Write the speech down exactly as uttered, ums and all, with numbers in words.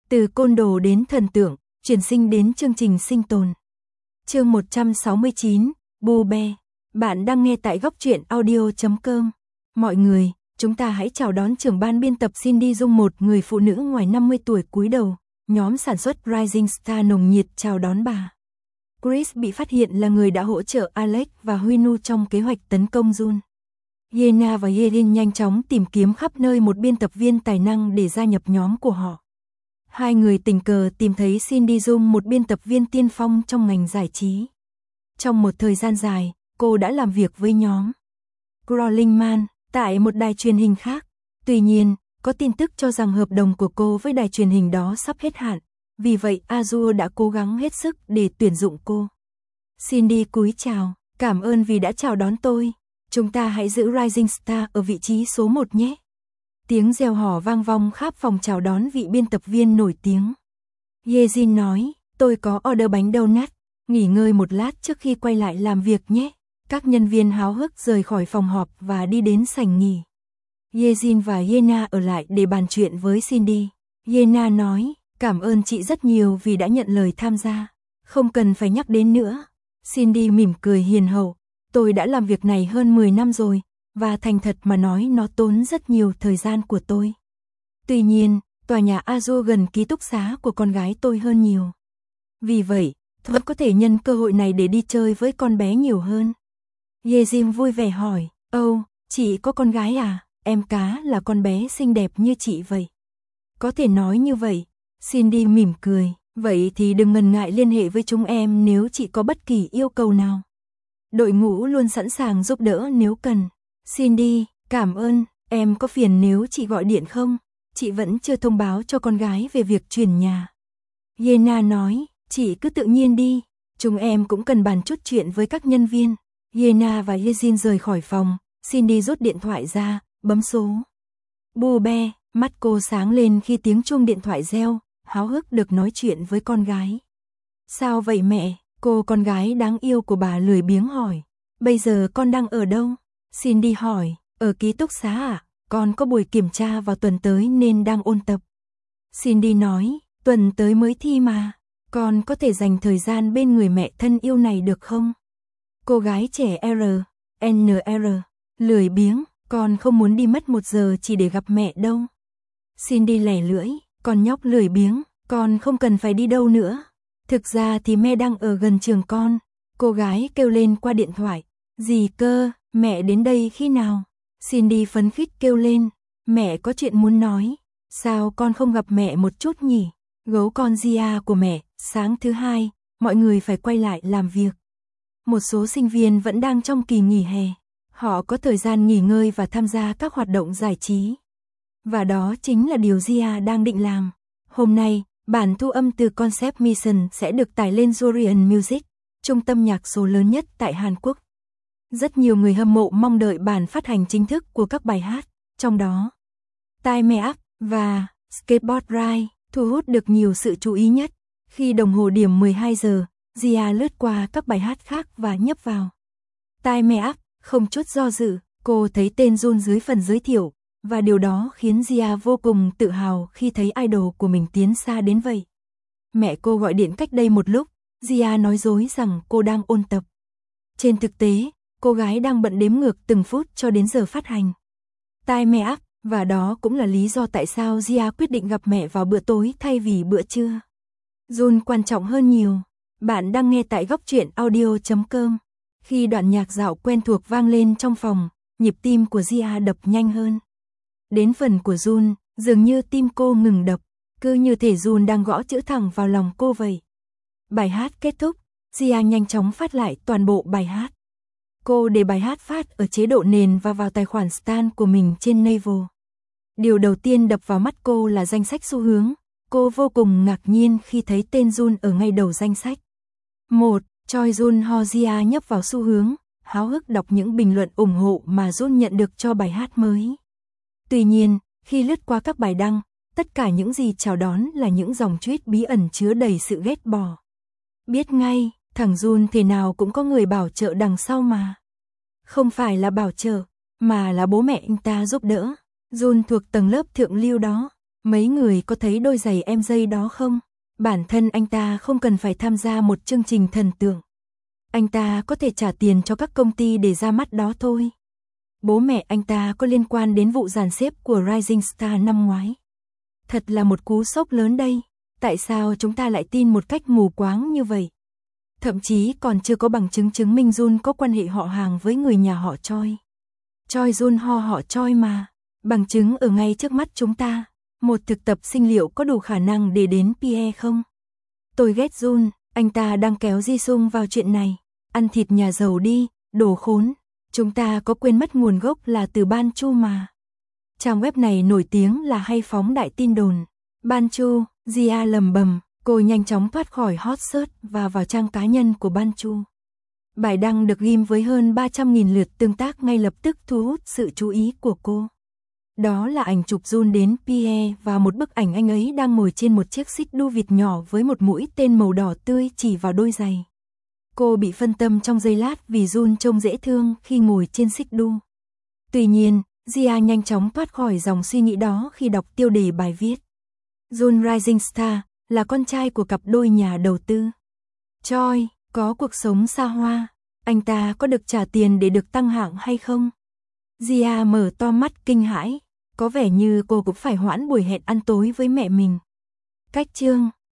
Từ côn đồ đến thần tượng, chuyển sinh đến chương trình sinh tồn. Chương một trăm sáu mươi chín, Bu Be. Bạn đang nghe tại góc truyện audio chấm com. Mọi người, chúng ta hãy chào đón trưởng ban biên tập Cindy Dung, một người phụ nữ ngoài năm mươi tuổi cúi đầu. Nhóm sản xuất Rising Star nồng nhiệt chào đón bà. Chris bị phát hiện là người đã hỗ trợ Alex và Huinu trong kế hoạch tấn công Jun. Yena và Yerin nhanh chóng tìm kiếm khắp nơi một biên tập viên tài năng để gia nhập nhóm của họ. Hai người tình cờ tìm thấy Cindy Dung, một biên tập viên tiên phong trong ngành giải trí. Trong một thời gian dài, cô đã làm việc với nhóm Crawling Man tại một đài truyền hình khác. Tuy nhiên, có tin tức cho rằng hợp đồng của cô với đài truyền hình đó sắp hết hạn. Vì vậy Azure đã cố gắng hết sức để tuyển dụng cô. Cindy cúi chào, cảm ơn vì đã chào đón tôi. Chúng ta hãy giữ Rising Star ở vị trí số một nhé. Tiếng reo hò vang vọng khắp phòng chào đón vị biên tập viên nổi tiếng. Yejin nói, tôi có order bánh donut, nghỉ ngơi một lát trước khi quay lại làm việc nhé. Các nhân viên háo hức rời khỏi phòng họp và đi đến sảnh nghỉ. Yejin và Yena ở lại để bàn chuyện với Cindy. Yena nói, cảm ơn chị rất nhiều vì đã nhận lời tham gia. Không cần phải nhắc đến nữa. Cindy mỉm cười hiền hậu. Tôi đã làm việc này hơn mười năm rồi, và thành thật mà nói nó tốn rất nhiều thời gian của tôi. Tuy nhiên, tòa nhà Azure gần ký túc xá của con gái tôi hơn nhiều. Vì vậy, tôi có thể nhân cơ hội này để đi chơi với con bé nhiều hơn. Yejin vui vẻ hỏi, ồ, oh, chị có con gái à? Em cá là con bé xinh đẹp như chị vậy. Có thể nói như vậy. Cindy mỉm cười, vậy thì đừng ngần ngại liên hệ với chúng em nếu chị có bất kỳ yêu cầu nào. Đội ngũ luôn sẵn sàng giúp đỡ nếu cần. Cindy, cảm ơn, em có phiền nếu chị gọi điện không? Chị vẫn chưa thông báo cho con gái về việc chuyển nhà. Yena nói, chị cứ tự nhiên đi, chúng em cũng cần bàn chút chuyện với các nhân viên. Yena và Yejin rời khỏi phòng, Cindy rút điện thoại ra, bấm số. Bu Be, mắt cô sáng lên khi tiếng chuông điện thoại reo, háo hức được nói chuyện với con gái. Sao vậy mẹ? Cô con gái đáng yêu của bà lười biếng hỏi. Bây giờ con đang ở đâu? Cindy hỏi, ở ký túc xá à? Con có buổi kiểm tra vào tuần tới nên đang ôn tập. Cindy nói, tuần tới mới thi mà. Con có thể dành thời gian bên người mẹ thân yêu này được không? Cô gái trẻ R, N R, lười biếng, con không muốn đi mất một giờ chỉ để gặp mẹ đâu. Cindy lẻ lưỡi, con nhóc lười biếng, con không cần phải đi đâu nữa. Thực ra thì mẹ đang ở gần trường con. Cô gái kêu lên qua điện thoại. Gì cơ, mẹ đến đây khi nào? Cindy phấn khích kêu lên. Mẹ có chuyện muốn nói. Sao con không gặp mẹ một chút nhỉ? Gấu con Gia của mẹ, sáng thứ hai, mọi người phải quay lại làm việc. Một số sinh viên vẫn đang trong kỳ nghỉ hè. Họ có thời gian nghỉ ngơi và tham gia các hoạt động giải trí. Và đó chính là điều Gia đang định làm. Hôm nay, bản thu âm từ Concept Mission sẽ được tải lên Zorian Music, trung tâm nhạc số lớn nhất tại Hàn Quốc. Rất nhiều người hâm mộ mong đợi bản phát hành chính thức của các bài hát, trong đó Time Up và Skateboard Ride thu hút được nhiều sự chú ý nhất. Khi đồng hồ điểm mười hai giờ, Gia lướt qua các bài hát khác và nhấp vào Time Up, không chút do dự, cô thấy tên Jun dưới phần giới thiệu. Và điều đó khiến Gia vô cùng tự hào khi thấy idol của mình tiến xa đến vậy. Mẹ cô gọi điện cách đây một lúc, Gia nói dối rằng cô đang ôn tập. Trên thực tế, cô gái đang bận đếm ngược từng phút cho đến giờ phát hành Time Up, và đó cũng là lý do tại sao Gia quyết định gặp mẹ vào bữa tối thay vì bữa trưa. Jun quan trọng hơn nhiều. Bạn đang nghe tại góc truyện audio chấm com. Khi đoạn nhạc dạo quen thuộc vang lên trong phòng, nhịp tim của Gia đập nhanh hơn. Đến phần của Jun, dường như tim cô ngừng đập, cứ như thể Jun đang gõ chữ thẳng vào lòng cô vậy. Bài hát kết thúc, Gia nhanh chóng phát lại toàn bộ bài hát. Cô để bài hát phát ở chế độ nền và vào tài khoản stan của mình trên Naver. Điều đầu tiên đập vào mắt cô là danh sách xu hướng. Cô vô cùng ngạc nhiên khi thấy tên Jun ở ngay đầu danh sách. một. Choi Jun Ho. Gia nhấp vào xu hướng, háo hức đọc những bình luận ủng hộ mà Jun nhận được cho bài hát mới. Tuy nhiên, khi lướt qua các bài đăng, tất cả những gì chào đón là những dòng tweet bí ẩn chứa đầy sự ghét bỏ. Biết ngay, thằng Jun thế nào cũng có người bảo trợ đằng sau mà. Không phải là bảo trợ, mà là bố mẹ anh ta giúp đỡ. Jun thuộc tầng lớp thượng lưu đó. Mấy người có thấy đôi giày em dây đó không? Bản thân anh ta không cần phải tham gia một chương trình thần tượng. Anh ta có thể trả tiền cho các công ty để ra mắt đó thôi. Bố mẹ anh ta có liên quan đến vụ dàn xếp của Rising Star năm ngoái. Thật là một cú sốc lớn đây. Tại sao chúng ta lại tin một cách mù quáng như vậy? Thậm chí còn chưa có bằng chứng chứng minh Jun có quan hệ họ hàng với người nhà họ Choi. Choi Jun ho họ Choi mà. Bằng chứng ở ngay trước mắt chúng ta. Một thực tập sinh liệu có đủ khả năng để đến Pierre không? Tôi ghét Jun, anh ta đang kéo Ji Sung vào chuyện này. Ăn thịt nhà giàu đi, đồ khốn. Chúng ta có quên mất nguồn gốc là từ Ban Chu mà. Trang web này nổi tiếng là hay phóng đại tin đồn. Ban Chu, Jia lầm bầm, cô nhanh chóng thoát khỏi hot search và vào trang cá nhân của Ban Chu. Bài đăng được ghim với hơn ba trăm nghìn lượt tương tác ngay lập tức thu hút sự chú ý của cô. Đó là ảnh chụp Jun đến Pierre và một bức ảnh anh ấy đang ngồi trên một chiếc xích đu vịt nhỏ với một mũi tên màu đỏ tươi chỉ vào đôi giày. Cô bị phân tâm trong giây lát vì Jun trông dễ thương khi ngồi trên xích đu. Tuy nhiên, Jia nhanh chóng thoát khỏi dòng suy nghĩ đó khi đọc tiêu đề bài viết. Jun Rising Star là con trai của cặp đôi nhà đầu tư. Choi có cuộc sống xa hoa, anh ta có được trả tiền để được tăng hạng hay không? Jia mở to mắt kinh hãi, có vẻ như cô cũng phải hoãn buổi hẹn ăn tối với mẹ mình. Cách chương